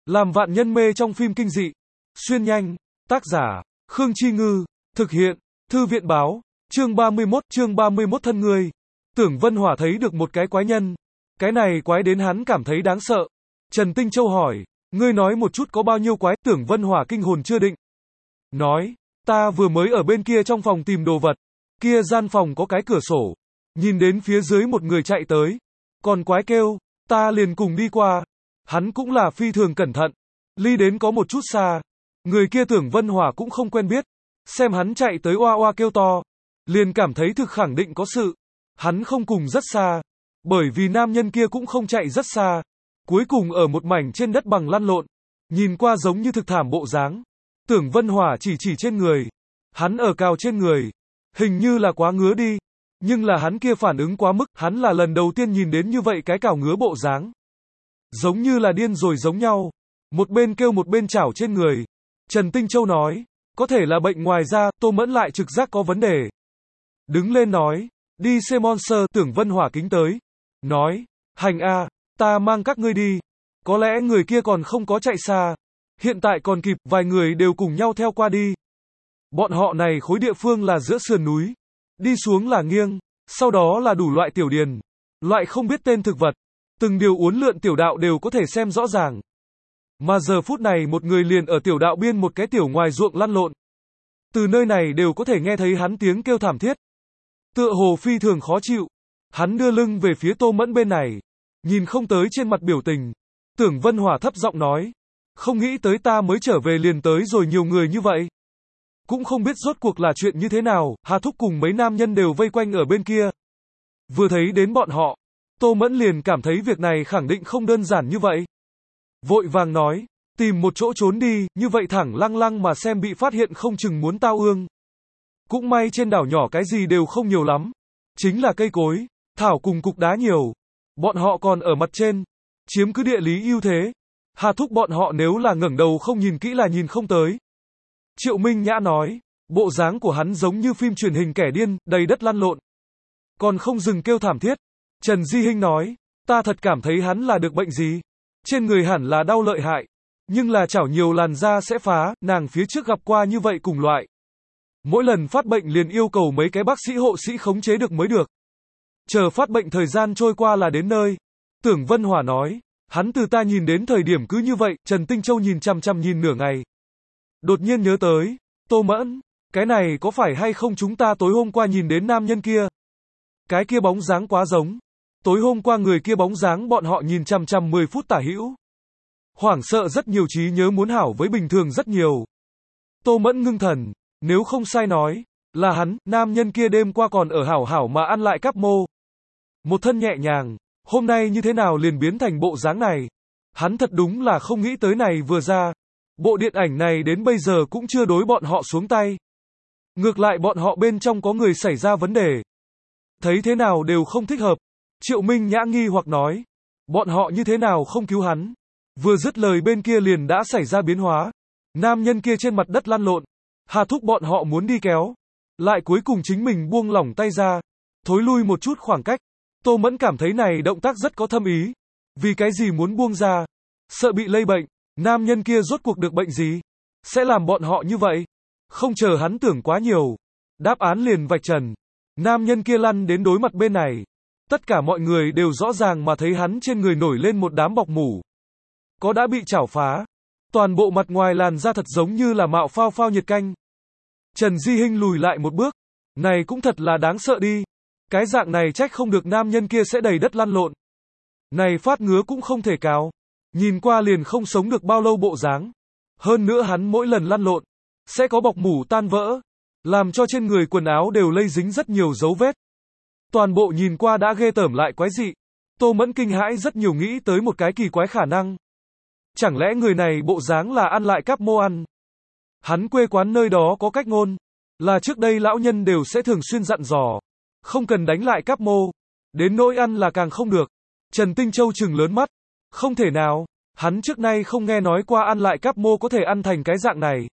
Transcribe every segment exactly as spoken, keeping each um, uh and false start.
Làm vạn nhân mê trong phim kinh dị. Xuyên nhanh. Tác giả, Khương Chi Ngư. Thực hiện, Thư viện báo. Chương ba mươi mốt, chương ba mươi mốt thân người. Tưởng Vân Hỏa thấy được một cái quái nhân. Cái này quái đến hắn cảm thấy đáng sợ. Trần Tinh Châu hỏi, ngươi nói một chút có bao nhiêu quái? Tưởng Vân Hỏa kinh hồn chưa định. Nói, ta vừa mới ở bên kia trong phòng tìm đồ vật. Kia gian phòng có cái cửa sổ. Nhìn đến phía dưới một người chạy tới. Còn quái kêu, ta liền cùng đi qua. Hắn cũng là phi thường cẩn thận. Ly đến có một chút xa. Người kia Tưởng Vân Hỏa cũng không quen biết. Xem hắn chạy tới oa oa kêu to. Liền cảm thấy thực khẳng định có sự. Hắn không cùng rất xa. Bởi vì nam nhân kia cũng không chạy rất xa. Cuối cùng ở một mảnh trên đất bằng lăn lộn. Nhìn qua giống như thực thảm bộ dáng. Tưởng Vân Hỏa chỉ chỉ trên người. Hắn ở cào trên người. Hình như là quá ngứa đi. Nhưng là hắn kia phản ứng quá mức. Hắn là lần đầu tiên nhìn đến như vậy cái cào ngứa bộ dáng. Giống như là điên rồi giống nhau. Một bên kêu một bên chảo trên người. Trần Tinh Châu nói. Có thể là bệnh ngoài da. Tô Mẫn lại trực giác có vấn đề. Đứng lên nói. Đi xem monster. Tưởng Vân Hỏa kính tới. Nói. Hành a, ta mang các ngươi đi. Có lẽ người kia còn không có chạy xa. Hiện tại còn kịp. Vài người đều cùng nhau theo qua đi. Bọn họ này khối địa phương là giữa sườn núi. Đi xuống là nghiêng. Sau đó là đủ loại tiểu điền. Loại không biết tên thực vật. Từng điều uốn lượn tiểu đạo đều có thể xem rõ ràng. Mà giờ phút này một người liền ở tiểu đạo biên một cái tiểu ngoài ruộng lăn lộn. Từ nơi này đều có thể nghe thấy hắn tiếng kêu thảm thiết. Tựa hồ phi thường khó chịu. Hắn đưa lưng về phía Tô Mẫn bên này. Nhìn không tới trên mặt biểu tình. Tưởng Vân Hỏa thấp giọng nói. Không nghĩ tới ta mới trở về liền tới rồi nhiều người như vậy. Cũng không biết rốt cuộc là chuyện như thế nào. Hà Thúc cùng mấy nam nhân đều vây quanh ở bên kia. Vừa thấy đến bọn họ. Tô Mẫn liền cảm thấy việc này khẳng định không đơn giản như vậy. Vội vàng nói. Tìm một chỗ trốn đi. Như vậy thẳng lăng lăng mà xem bị phát hiện không chừng muốn tao ương. Cũng may trên đảo nhỏ cái gì đều không nhiều lắm. Chính là cây cối, thảo cùng cục đá nhiều. Bọn họ còn ở mặt trên. Chiếm cứ địa lý ưu thế. Hà Thúc bọn họ nếu là ngẩng đầu không nhìn kỹ là nhìn không tới. Triệu Minh Nhã nói. Bộ dáng của hắn giống như phim truyền hình kẻ điên, đầy đất lăn lộn. Còn không dừng kêu thảm thiết. Trần Di Hinh nói. Ta thật cảm thấy hắn là được bệnh gì. Trên người hẳn là đau lợi hại. Nhưng là chảo nhiều làn da sẽ phá. Nàng phía trước gặp qua như vậy cùng loại. Mỗi lần phát bệnh liền yêu cầu mấy cái bác sĩ hộ sĩ khống chế được mới được. Chờ phát bệnh thời gian trôi qua là đến nơi. Tưởng Vân Hỏa nói. Hắn từ ta nhìn đến thời điểm cứ như vậy. Trần Tinh Châu nhìn chằm chằm nhìn nửa ngày. Đột nhiên nhớ tới. Tô Mẫn. Cái này có phải hay không chúng ta tối hôm qua nhìn đến nam nhân kia. Cái kia bóng dáng quá giống. Tối hôm qua người kia bóng dáng bọn họ nhìn chằm chằm mười phút tả hữu. Hoảng sợ rất nhiều, trí nhớ muốn hảo với bình thường rất nhiều. Tô Mẫn ngưng thần. Nếu không sai nói, là hắn, nam nhân kia đêm qua còn ở hảo hảo mà ăn lại cắp mô. Một thân nhẹ nhàng, hôm nay như thế nào liền biến thành bộ dáng này. Hắn thật đúng là không nghĩ tới này vừa ra. Bộ điện ảnh này đến bây giờ cũng chưa đối bọn họ xuống tay. Ngược lại bọn họ bên trong có người xảy ra vấn đề. Thấy thế nào đều không thích hợp. Triệu Minh Nhã nghi hoặc nói. Bọn họ như thế nào không cứu hắn. Vừa dứt lời bên kia liền đã xảy ra biến hóa. Nam nhân kia trên mặt đất lăn lộn. Hà Thúc bọn họ muốn đi kéo. Lại cuối cùng chính mình buông lỏng tay ra. Thối lui một chút khoảng cách. Tô Mẫn cảm thấy này động tác rất có thâm ý. Vì cái gì muốn buông ra? Sợ bị lây bệnh. Nam nhân kia rốt cuộc được bệnh gì? Sẽ làm bọn họ như vậy? Không chờ hắn tưởng quá nhiều. Đáp án liền vạch trần. Nam nhân kia lăn đến đối mặt bên này. Tất cả mọi người đều rõ ràng mà thấy hắn trên người nổi lên một đám bọc mủ. Có đã bị chảo phá. Toàn bộ mặt ngoài làn da thật giống như là mạo phao phao nhiệt canh. Trần Di Hinh lùi lại một bước. Này cũng thật là đáng sợ đi. Cái dạng này trách không được nam nhân kia sẽ đầy đất lăn lộn. Này phát ngứa cũng không thể cáo. Nhìn qua liền không sống được bao lâu bộ dáng. Hơn nữa hắn mỗi lần lăn lộn. Sẽ có bọc mủ tan vỡ. Làm cho trên người quần áo đều lây dính rất nhiều dấu vết. Toàn bộ nhìn qua đã ghê tởm lại quái dị. Tô Mẫn kinh hãi rất nhiều, nghĩ tới một cái kỳ quái khả năng. Chẳng lẽ người này bộ dáng là ăn lại cắp mô ăn? Hắn quê quán nơi đó có cách ngôn. Là trước đây lão nhân đều sẽ thường xuyên dặn dò. Không cần đánh lại cắp mô. Đến nỗi ăn là càng không được. Trần Tinh Châu trừng lớn mắt. Không thể nào. Hắn trước nay không nghe nói qua ăn lại cắp mô có thể ăn thành cái dạng này.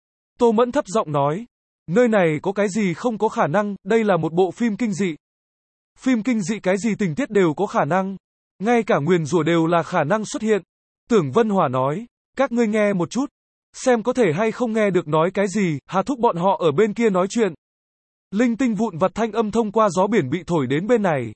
Tô Mẫn thấp giọng nói. Nơi này có cái gì không có khả năng. Đây là một bộ phim kinh dị. Phim kinh dị cái gì tình tiết đều có khả năng. Ngay cả nguyền rủa đều là khả năng xuất hiện. Tưởng Vân Hỏa nói. Các ngươi nghe một chút. Xem có thể hay không nghe được nói cái gì, Hà Thúc bọn họ ở bên kia nói chuyện. Linh tinh vụn vặt thanh âm thông qua gió biển bị thổi đến bên này.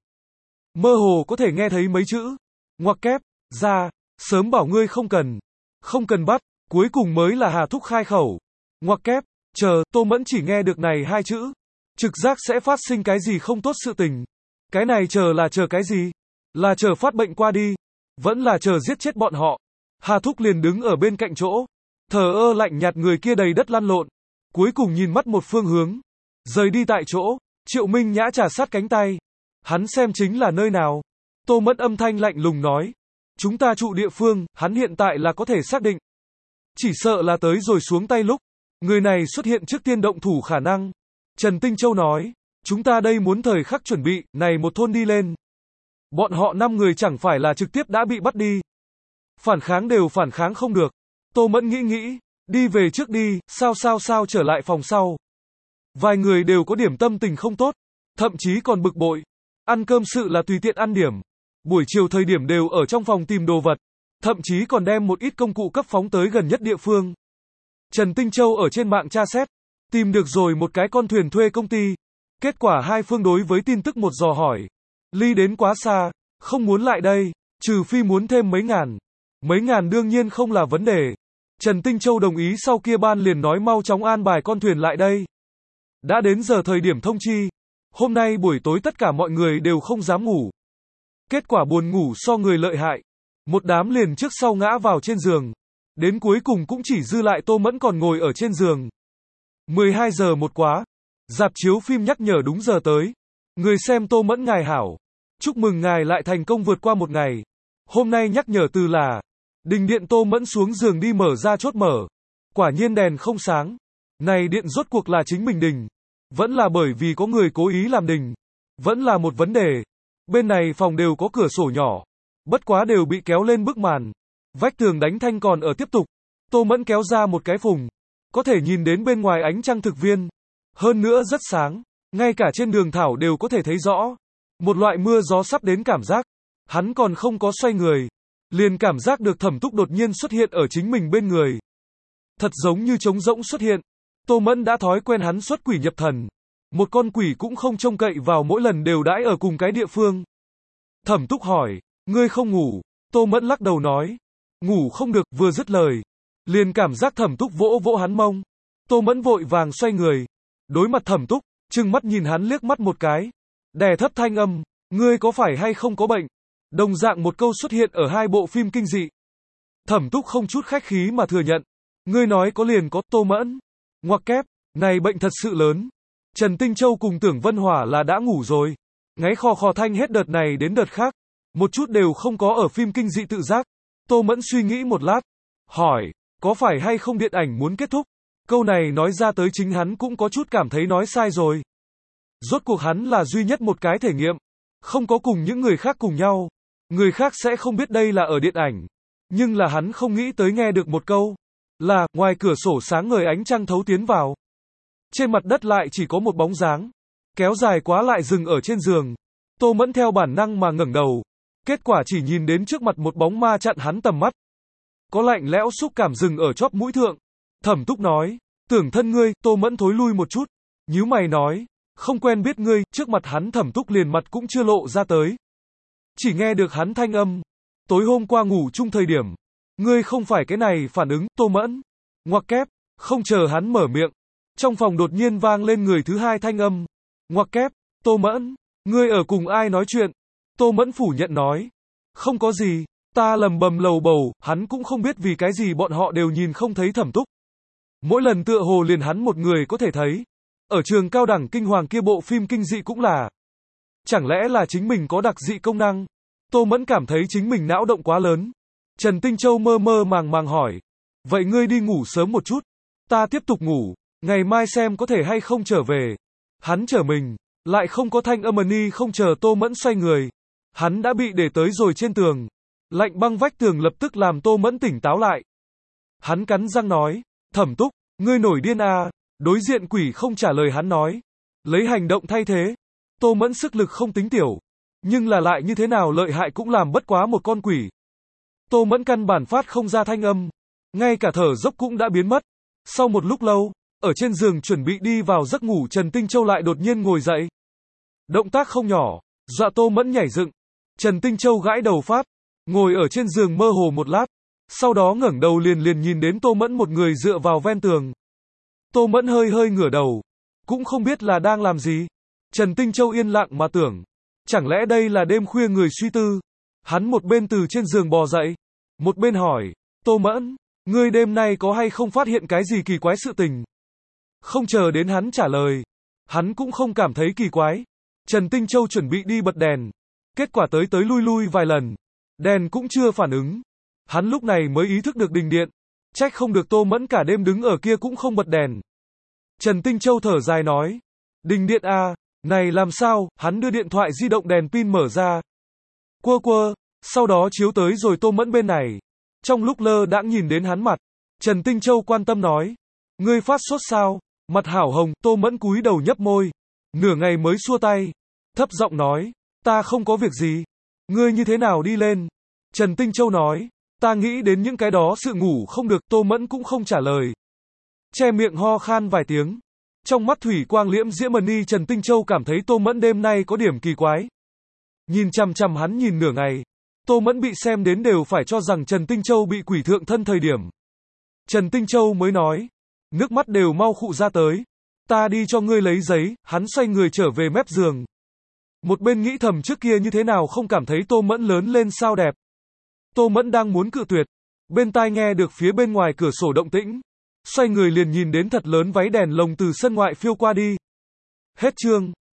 Mơ hồ có thể nghe thấy mấy chữ. Ngoặc kép, ra, sớm bảo ngươi không cần. Không cần bắt, cuối cùng mới là Hà Thúc khai khẩu. Ngoặc kép, chờ, Tô Mẫn chỉ nghe được này hai chữ. Trực giác sẽ phát sinh cái gì không tốt sự tình. Cái này chờ là chờ cái gì? Là chờ phát bệnh qua đi. Vẫn là chờ giết chết bọn họ. Hà Thúc liền đứng ở bên cạnh chỗ. Thờ ơ lạnh nhạt người kia đầy đất lăn lộn. Cuối cùng nhìn mắt một phương hướng. Rời đi tại chỗ. Triệu Minh Nhã trà sát cánh tay. Hắn xem chính là nơi nào. Tô Mẫn âm thanh lạnh lùng nói. Chúng ta trụ địa phương, hắn hiện tại là có thể xác định. Chỉ sợ là tới rồi xuống tay lúc. Người này xuất hiện trước tiên động thủ khả năng. Trần Tinh Châu nói. Chúng ta đây muốn thời khắc chuẩn bị, này một thôn đi lên. Bọn họ năm người chẳng phải là trực tiếp đã bị bắt đi. Phản kháng đều phản kháng không được. Tô Mẫn nghĩ nghĩ. Đi về trước đi, sao sao sao trở lại phòng sau. Vài người đều có điểm tâm tình không tốt. Thậm chí còn bực bội. Ăn cơm sự là tùy tiện ăn điểm. Buổi chiều thời điểm đều ở trong phòng tìm đồ vật. Thậm chí còn đem một ít công cụ cấp phóng tới gần nhất địa phương. Trần Tinh Châu ở trên mạng tra xét. Tìm được rồi một cái con thuyền thuê công ty. Kết quả hai phương đối với tin tức một dò hỏi. Ly đến quá xa. Không muốn lại đây. Trừ phi muốn thêm mấy ngàn. Mấy ngàn đương nhiên không là vấn đề. Trần Tinh Châu đồng ý sau kia ban liền nói mau chóng an bài con thuyền lại đây. Đã đến giờ thời điểm thông chi. Hôm nay buổi tối tất cả mọi người đều không dám ngủ. Kết quả buồn ngủ so người lợi hại. Một đám liền trước sau ngã vào trên giường. Đến cuối cùng cũng chỉ dư lại Tô Mẫn còn ngồi ở trên giường. mười hai giờ một quá. Rạp chiếu phim nhắc nhở đúng giờ tới. Người xem Tô Mẫn ngài hảo. Chúc mừng ngài lại thành công vượt qua một ngày. Hôm nay nhắc nhở từ là. Đình điện Tô Mẫn xuống giường đi mở ra chốt mở. Quả nhiên đèn không sáng. Này điện rốt cuộc là chính mình đình. Vẫn là bởi vì có người cố ý làm đình. Vẫn là một vấn đề. Bên này phòng đều có cửa sổ nhỏ. Bất quá đều bị kéo lên bức màn. Vách tường đánh thanh còn ở tiếp tục. Tô Mẫn kéo ra một cái phùng. Có thể nhìn đến bên ngoài ánh trăng thực viên. Hơn nữa rất sáng. Ngay cả trên đường thảo đều có thể thấy rõ. Một loại mưa gió sắp đến cảm giác. Hắn còn không có xoay người. Liền cảm giác được Thẩm Túc đột nhiên xuất hiện ở chính mình bên người. Thật giống như trống rỗng xuất hiện. Tô Mẫn đã thói quen hắn xuất quỷ nhập thần. Một con quỷ cũng không trông cậy vào mỗi lần đều đãi ở cùng cái địa phương. Thẩm Túc hỏi, ngươi không ngủ? Tô Mẫn lắc đầu nói, ngủ không được, vừa dứt lời. Liền cảm giác Thẩm Túc vỗ vỗ hắn mông. Tô Mẫn vội vàng xoay người. Đối mặt Thẩm Túc, trừng mắt nhìn hắn liếc mắt một cái. Đè thấp thanh âm, ngươi có phải hay không có bệnh? Đồng dạng một câu xuất hiện ở hai bộ phim kinh dị. Thẩm Túc không chút khách khí mà thừa nhận. Ngươi nói có liền có. Tô Mẫn. Ngoặc kép, này bệnh thật sự lớn. Trần Tinh Châu cùng Tưởng Vân Hỏa là đã ngủ rồi. Ngáy khò khò thanh hết đợt này đến đợt khác. Một chút đều không có ở phim kinh dị tự giác. Tô Mẫn suy nghĩ một lát. Hỏi, có phải hay không điện ảnh muốn kết thúc? Câu này nói ra tới chính hắn cũng có chút cảm thấy nói sai rồi. Rốt cuộc hắn là duy nhất một cái thể nghiệm. Không có cùng những người khác cùng nhau. Người khác sẽ không biết đây là ở điện ảnh. Nhưng là hắn không nghĩ tới nghe được một câu. Là, ngoài cửa sổ sáng ngời ánh trăng thấu tiến vào. Trên mặt đất lại chỉ có một bóng dáng. Kéo dài quá lại dừng ở trên giường. Tô Mẫn theo bản năng mà ngẩng đầu. Kết quả chỉ nhìn đến trước mặt một bóng ma chặn hắn tầm mắt. Có lạnh lẽo xúc cảm dừng ở chóp mũi thượng. Thẩm Túc nói, tưởng thân ngươi. Tô Mẫn thối lui một chút. Nhíu mày nói, không quen biết ngươi. Trước mặt hắn Thẩm Túc liền mặt cũng chưa lộ ra tới. Chỉ nghe được hắn thanh âm. Tối hôm qua ngủ chung thời điểm. Ngươi không phải cái này phản ứng. Tô Mẫn. Ngoặc kép. Không chờ hắn mở miệng. Trong phòng đột nhiên vang lên người thứ hai thanh âm. Ngoặc kép. Tô Mẫn. Ngươi ở cùng ai nói chuyện? Tô Mẫn phủ nhận nói. Không có gì. Ta lầm bầm lầu bầu. Hắn cũng không biết vì cái gì bọn họ đều nhìn không thấy Thẩm Túc. Mỗi lần tựa hồ liền hắn một người có thể thấy. Ở trường cao đẳng kinh hoàng kia bộ phim kinh dị cũng là. Chẳng lẽ là chính mình có đặc dị công năng? Tô Mẫn cảm thấy chính mình não động quá lớn. Trần Tinh Châu mơ mơ màng màng hỏi. Vậy ngươi đi ngủ sớm một chút. Ta tiếp tục ngủ. Ngày mai xem có thể hay không trở về. Hắn trở mình. Lại không có thanh âm ni không chờ Tô Mẫn xoay người. Hắn đã bị để tới rồi trên tường. Lạnh băng vách tường lập tức làm Tô Mẫn tỉnh táo lại. Hắn cắn răng nói. Thẩm Túc, ngươi nổi điên à. Đối diện quỷ không trả lời hắn nói. Lấy hành động thay thế. Tô Mẫn sức lực không tính tiểu. Nhưng là lại như thế nào lợi hại cũng làm bất quá một con quỷ. Tô Mẫn căn bản phát không ra thanh âm. ngay cả thở dốc cũng đã biến mất. Sau một lúc lâu, ở trên giường chuẩn bị đi vào giấc ngủ, Trần Tinh Châu lại đột nhiên ngồi dậy. Động tác không nhỏ, dọa Tô Mẫn nhảy dựng. Trần Tinh Châu gãi đầu phát, ngồi ở trên giường mơ hồ một lát, sau đó ngẩng đầu liền liền nhìn đến Tô Mẫn một người dựa vào ven tường. Tô Mẫn hơi hơi ngửa đầu, cũng không biết là đang làm gì. Trần Tinh Châu yên lặng mà tưởng, chẳng lẽ đây là đêm khuya người suy tư. Hắn một bên từ trên giường bò dậy, một bên hỏi, Tô Mẫn, ngươi đêm nay có hay không phát hiện cái gì kỳ quái sự tình? Không chờ đến hắn trả lời, hắn cũng không cảm thấy kỳ quái. Trần Tinh Châu chuẩn bị đi bật đèn, kết quả tới tới lui lui vài lần, đèn cũng chưa phản ứng. Hắn lúc này mới ý thức được đình điện, trách không được Tô Mẫn cả đêm đứng ở kia cũng không bật đèn. Trần Tinh Châu thở dài nói, đình điện à, này làm sao? Hắn đưa điện thoại di động đèn pin mở ra, quơ quơ, sau đó chiếu tới rồi Tô Mẫn bên này. Trong lúc lơ đãng nhìn đến hắn mặt, Trần Tinh Châu quan tâm nói, ngươi phát sốt sao? Mặt hảo hồng. Tô Mẫn cúi đầu nhấp môi, nửa ngày mới xua tay, thấp giọng nói, ta không có việc gì. Ngươi như thế nào đi lên? Trần Tinh Châu nói, ta nghĩ đến những cái đó sự ngủ không được. Tô Mẫn cũng không trả lời, che miệng ho khan vài tiếng. Trong mắt thủy quang liễm diễm mani, Trần Tinh Châu cảm thấy Tô Mẫn đêm nay có điểm kỳ quái. Nhìn chằm chằm hắn nhìn nửa ngày, Tô Mẫn bị xem đến đều phải cho rằng Trần Tinh Châu bị quỷ thượng thân thời điểm. Trần Tinh Châu mới nói, nước mắt đều mau khụ ra tới, ta đi cho ngươi lấy giấy. Hắn xoay người trở về mép giường, một bên nghĩ thầm trước kia như thế nào không cảm thấy Tô Mẫn lớn lên sao đẹp. Tô Mẫn đang muốn cự tuyệt, bên tai nghe được phía bên ngoài cửa sổ động tĩnh, xoay người liền nhìn đến thật lớn váy đèn lồng từ sân ngoại phiêu qua đi. Hết chương.